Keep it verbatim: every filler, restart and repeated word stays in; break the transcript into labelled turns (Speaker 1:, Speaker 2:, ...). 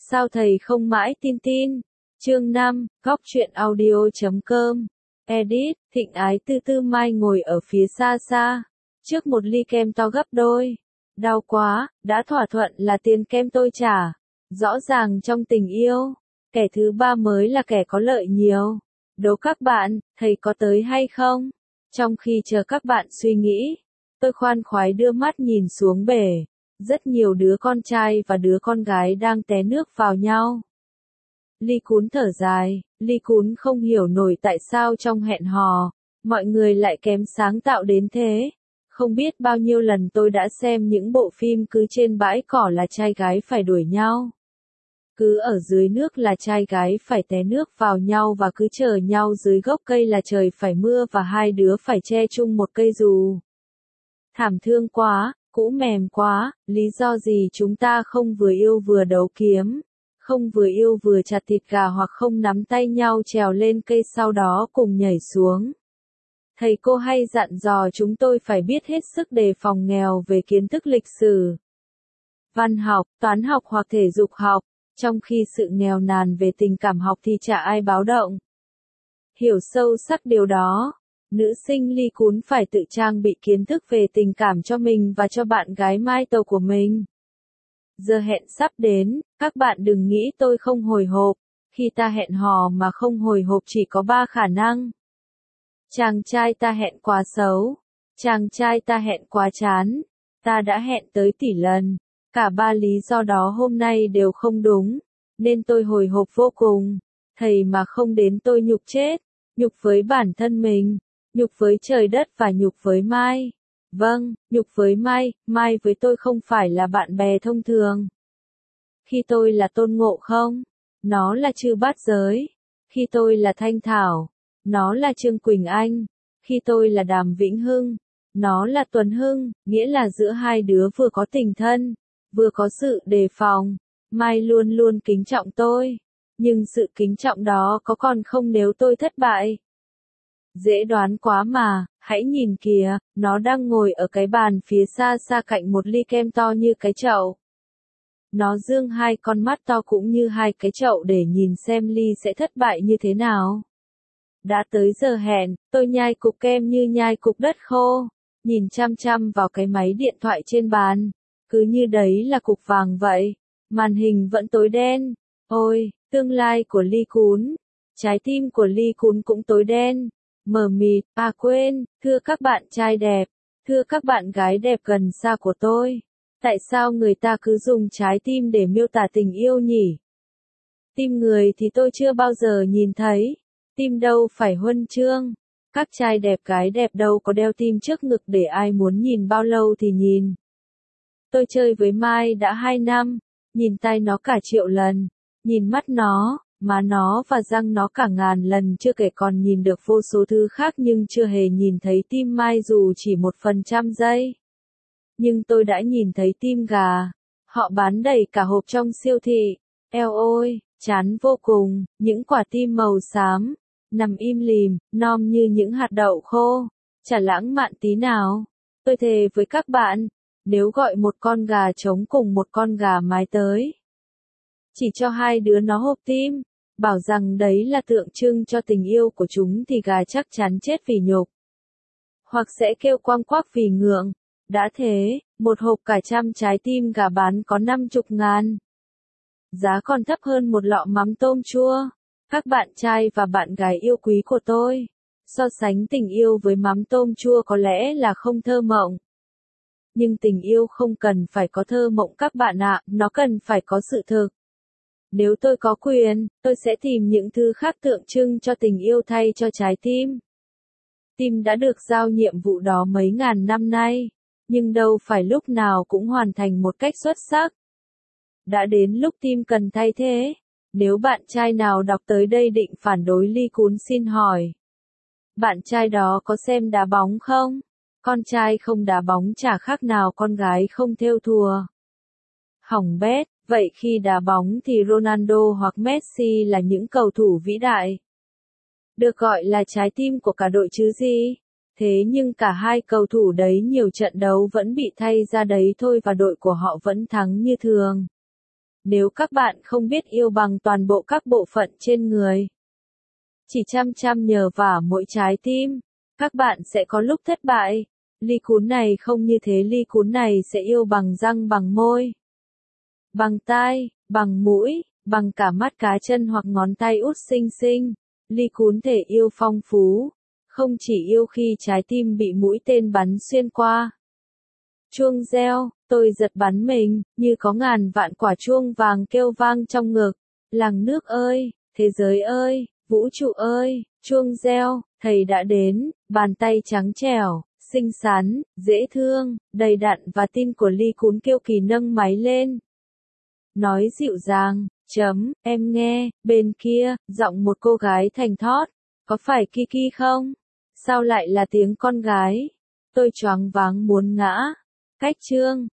Speaker 1: Sao thầy không mãi tin tin? Chương năm, góc truyện audio chấm com. Edit, Thịnh Ái Tư Tư Mai ngồi ở phía xa xa, trước một ly kem to gấp đôi. Đau quá, đã thỏa thuận là tiền kem tôi trả. Rõ ràng trong tình yêu, kẻ thứ ba mới là kẻ có lợi nhiều. Đố các bạn, thầy có tới hay không? Trong khi chờ các bạn suy nghĩ, tôi khoan khoái đưa mắt nhìn xuống bể. Rất nhiều đứa con trai và đứa con gái đang té nước vào nhau. Ly Cún thở dài, Ly Cún không hiểu nổi tại sao trong hẹn hò, mọi người lại kém sáng tạo đến thế. Không biết bao nhiêu lần tôi đã xem những bộ phim cứ trên bãi cỏ là trai gái phải đuổi nhau. Cứ ở dưới nước là trai gái phải té nước vào nhau và cứ chờ nhau dưới gốc cây là trời phải mưa và hai đứa phải che chung một cây dù. Thảm thương quá, cũ mềm quá, lý do gì chúng ta không vừa yêu vừa đấu kiếm, không vừa yêu vừa chặt thịt gà hoặc không nắm tay nhau trèo lên cây sau đó cùng nhảy xuống. Thầy cô hay dặn dò chúng tôi phải biết hết sức đề phòng nghèo về kiến thức lịch sử, văn học, toán học hoặc thể dục học, trong khi sự nghèo nàn về tình cảm học thì chả ai báo động. Hiểu sâu sắc điều đó, nữ sinh Ly Cún phải tự trang bị kiến thức về tình cảm cho mình và cho bạn gái mai tàu của mình. Giờ hẹn sắp đến, các bạn đừng nghĩ tôi không hồi hộp, khi ta hẹn hò mà không hồi hộp chỉ có ba khả năng. Chàng trai ta hẹn quá xấu, chàng trai ta hẹn quá chán, ta đã hẹn tới tỷ lần. Cả ba lý do đó hôm nay đều không đúng, nên tôi hồi hộp vô cùng. Thầy mà không đến tôi nhục chết, nhục với bản thân mình, nhục với trời đất và nhục với Mai. Vâng, nhục với Mai, Mai với tôi không phải là bạn bè thông thường. Khi tôi là Tôn Ngộ Không, nó là Chư Bát Giới. Khi tôi là Thanh Thảo, nó là Trương Quỳnh Anh. Khi tôi là Đàm Vĩnh Hưng, nó là Tuấn Hưng, nghĩa là giữa hai đứa vừa có tình thân, vừa có sự đề phòng. Mai luôn luôn kính trọng tôi, nhưng sự kính trọng đó có còn không nếu tôi thất bại? Dễ đoán quá mà, hãy nhìn kìa, nó đang ngồi ở cái bàn phía xa xa cạnh một ly kem to như cái chậu. Nó dương hai con mắt to cũng như hai cái chậu để nhìn xem ly sẽ thất bại như thế nào. Đã tới giờ hẹn, tôi nhai cục kem như nhai cục đất khô, nhìn chăm chăm vào cái máy điện thoại trên bàn, cứ như đấy là cục vàng vậy. Màn hình vẫn tối đen. Ôi, tương lai của Ly Cún, trái tim của Ly Cún cũng tối đen, mờ mịt. À quên, thưa các bạn trai đẹp, thưa các bạn gái đẹp gần xa của tôi, tại sao người ta cứ dùng trái tim để miêu tả tình yêu nhỉ? Tim người thì tôi chưa bao giờ nhìn thấy, tim đâu phải huân chương. Các trai đẹp gái đẹp đâu có đeo tim trước ngực để ai muốn nhìn bao lâu thì nhìn. Tôi chơi với Mai đã hai năm, nhìn tay nó cả triệu lần, nhìn mắt nó, má nó và răng nó cả ngàn lần chưa kể còn nhìn được vô số thứ khác nhưng chưa hề nhìn thấy tim Mai dù chỉ một phần trăm giây. Nhưng tôi đã nhìn thấy tim gà, họ bán đầy cả hộp trong siêu thị, eo ôi, chán vô cùng, những quả tim màu xám, nằm im lìm, non như những hạt đậu khô, chả lãng mạn tí nào. Tôi thề với các bạn, nếu gọi một con gà trống cùng một con gà mái tới, chỉ cho hai đứa nó hộp tim, bảo rằng đấy là tượng trưng cho tình yêu của chúng thì gà chắc chắn chết vì nhục, hoặc sẽ kêu quang quác vì ngượng. Đã thế, một hộp cả trăm trái tim gà bán có năm chục ngàn. Giá còn thấp hơn một lọ mắm tôm chua. Các bạn trai và bạn gái yêu quý của tôi, so sánh tình yêu với mắm tôm chua có lẽ là không thơ mộng. Nhưng tình yêu không cần phải có thơ mộng các bạn ạ, nó cần phải có sự thực. Nếu tôi có quyền, tôi sẽ tìm những thứ khác tượng trưng cho tình yêu thay cho trái tim. Tim đã được giao nhiệm vụ đó mấy ngàn năm nay, nhưng đâu phải lúc nào cũng hoàn thành một cách xuất sắc. Đã đến lúc tim cần thay thế. Nếu bạn trai nào đọc tới đây định phản đối Ly Cún xin hỏi, bạn trai đó có xem đá bóng không? Con trai không đá bóng chả khác nào con gái không thêu thùa. Hỏng bét, vậy khi đá bóng thì Ronaldo hoặc Messi là những cầu thủ vĩ đại, được gọi là trái tim của cả đội chứ gì? Thế nhưng cả hai cầu thủ đấy nhiều trận đấu vẫn bị thay ra đấy thôi và đội của họ vẫn thắng như thường. nếu các bạn không biết yêu bằng toàn bộ các bộ phận trên người, chỉ chăm chăm nhờ vả mỗi trái tim, các bạn sẽ có lúc thất bại. Ly cún này không như thế, ly cún này sẽ yêu bằng răng, bằng môi, bằng tai, bằng mũi, bằng cả mắt cá chân hoặc ngón tay út xinh xinh. Ly cún thể yêu phong phú, không chỉ yêu khi trái tim bị mũi tên bắn xuyên qua. Chuông reo, tôi giật bắn mình, như có ngàn vạn quả chuông vàng kêu vang trong ngực. Làng nước ơi, thế giới ơi, vũ trụ ơi, chuông reo, thầy đã đến, bàn tay trắng trẻo, xinh xắn, dễ thương, đầy đặn và tin của ly cún kiêu kỳ nâng máy lên. Nói dịu dàng, chấm, em nghe, bên kia, giọng một cô gái thành thót, có phải Kiki không? Sao lại là tiếng con gái? Tôi choáng váng muốn ngã. Cách chương